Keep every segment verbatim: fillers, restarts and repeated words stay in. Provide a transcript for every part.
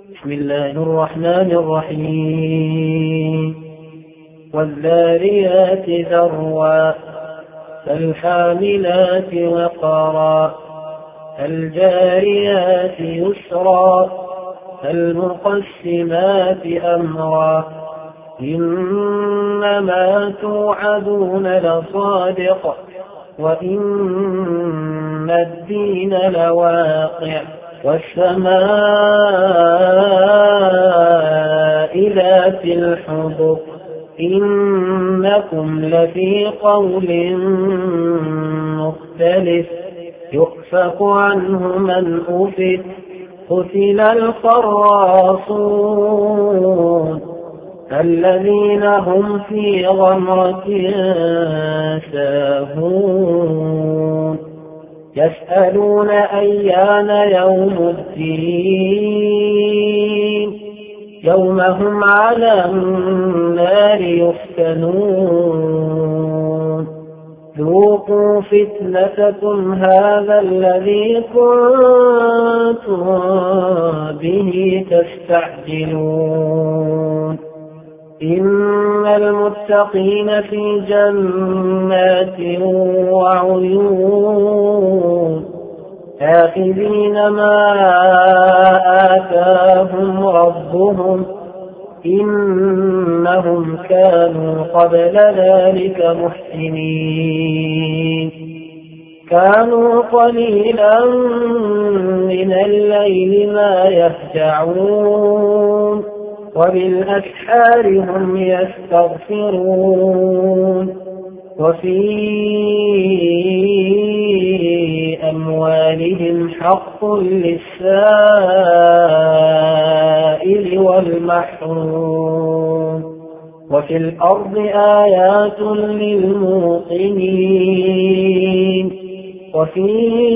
بسم الله الرحمن الرحيم والذاريات ذروا فالحاملات وقرا فالجاريات يسرا فالمقسمات أمرا إنما توعدون لصادق وإن الدين لواقع والسماء ذات الحبك إنكم لفي قول مختلف يؤفك عنه من أفك قتل الخراصون الذين هم في غمرة ساهون يسألون أيان يوم الدين يوم هم على النار يفتنون ذوقوا فتنتكم هذا الذي كنتم به تستعجلون إن المتقين في جنات وعيون آخذين ما آتاهم ربهم إنهم كانوا قبل ذلك محسنين كانوا قليلا من الليل ما يهجعون وبالأسحار هم يستغفرون وفي أموالهم حق للسائل والمحروم وفي الأرض آيات للموقنين وفي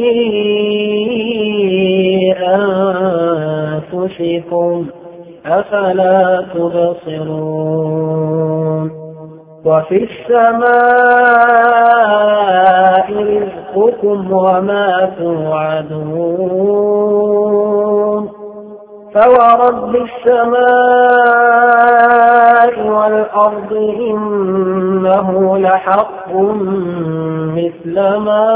أنفسكم أفلا تبصرون وفي السماء رزقكم وما توعدون فورب السماء والأرض إنه لحق مثل ما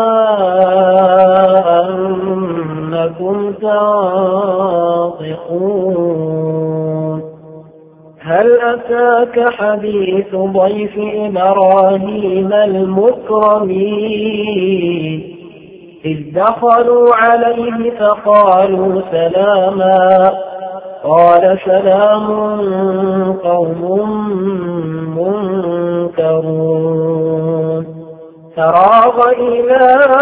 أنكم تنطقون هل أتاك حديث ضيف إبراهيم المكرمين إذ دخلوا عليه فقالوا سلاما قال سلام قوم منكرون فراغ إلى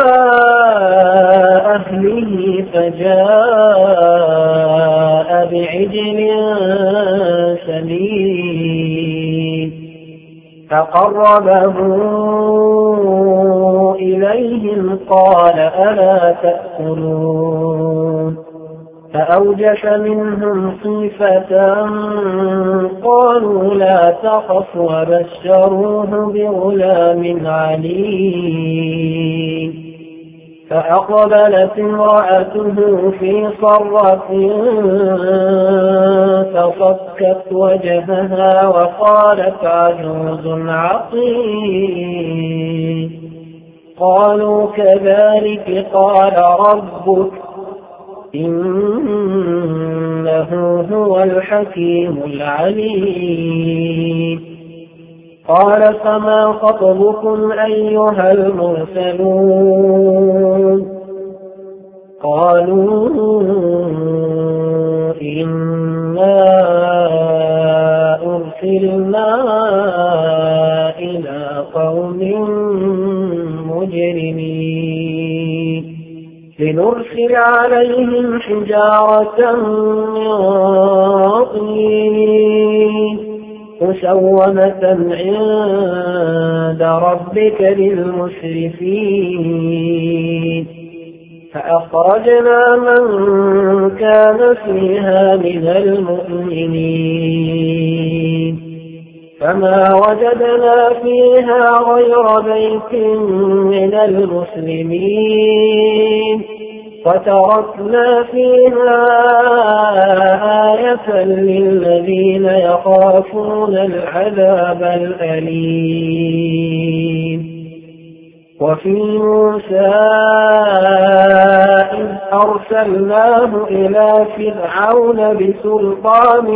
أهله فجاء بعجل سمين فقربه إليهم قال ألا تأكلون فأوجس منهم خيفة قالوا لا تخف وبشروه بغلام عليم فأقبلت امرأته في صرة فصكت وجهها وقالت عجوز عقيم قالوا كذلك قال ربك إنه هو الحكيم العليم قال فما خطبكم أيها المرسلون قالوا إنا أرسلنا إلى قوم مجرمين لنرسل عليهم حجارة من طين مسومة عند ربك للمسرفين فأخرجنا من كان فيها من المؤمنين فما وجدنا فيها غير بيت من المسلمين وتركنا فيها آية وآية للذين يخافون العذاب الأليم. وفي موسى إذ أرسلناه إلى فرعون بسلطان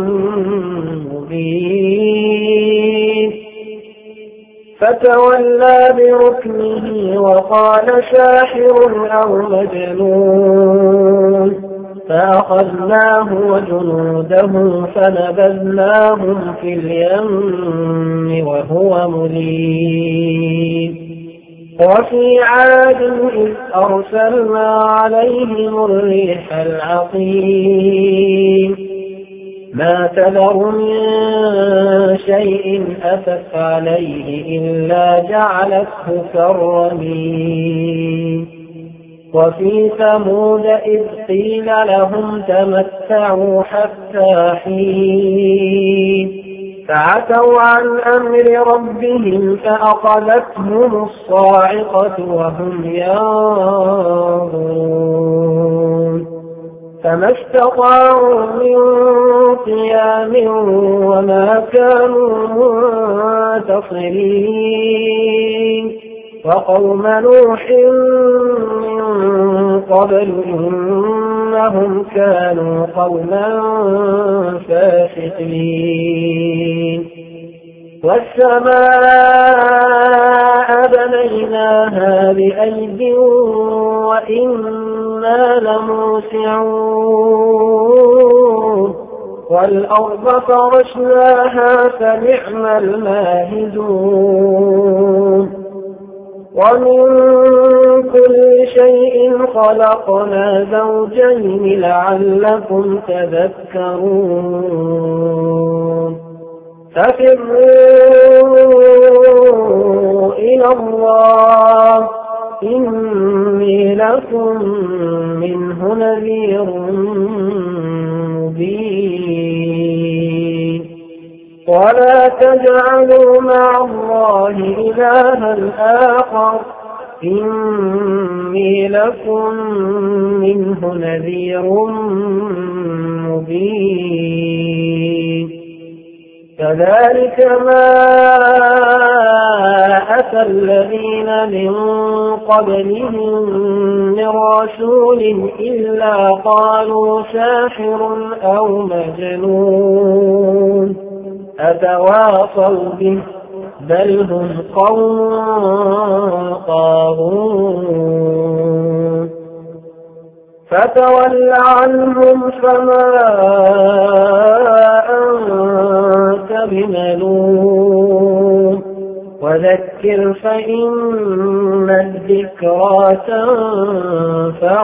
مبين فتولى بركنه وقال ساحر أو مجنون فأخذناه وجنوده فنبذناهم في اليم وهو مليم. وفي عاد إذ أرسلنا عليهم الريح العقيم ما تذر من شيء أتت عليه إلا جعلته كالرميم. وفي ثمود إذ قيل لهم تمتعوا حتى حين فعتوا عن أمر ربهم فأخذتهم الصاعقة وهم ينظرون فما استطاعوا من قيام وما كانوا منتصرين. وقوم نوح من قبل إنهم كانوا قوما فاسقين. والسماء بنيناها بأيد وإنا لموسعون والأرض فرشناها فنعم الماهدون. ومن كل شيء خلقنا زوجين لعلكم تذكرون. ففروا إلى الله إني لكم منه نذير مبين. ولا تجعلوا مع الله إلها آخر إني لكم منه نذير مبين. كذلك ما أتى الذين من قبلهم من رسول إلا قالوا ساحر أو مجنون أتواصوا به بل هم قوم طاغون. فتول عنهم فما أنت بملوم وذكر فإن الذكرى تنفع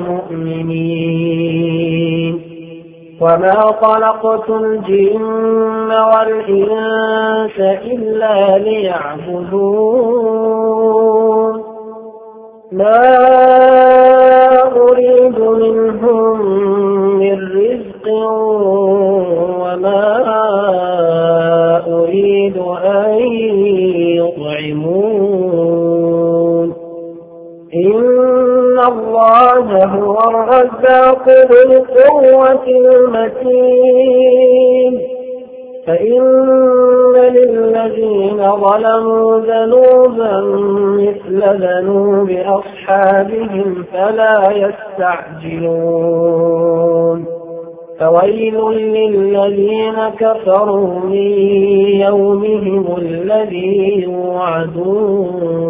المؤمنين. وما خلقت الجن والإنس إلا ليعبدون ما أريد منهم من رزق وما أريد أن يطعمون إن الله هو الرزاق ذو القوة المتين. فإن للذين ظلموا ذنوبا مثل ذنوب أصحابهم فلا يستعجلون. فويل للذين كفروا من يومهم الذي يوعدون.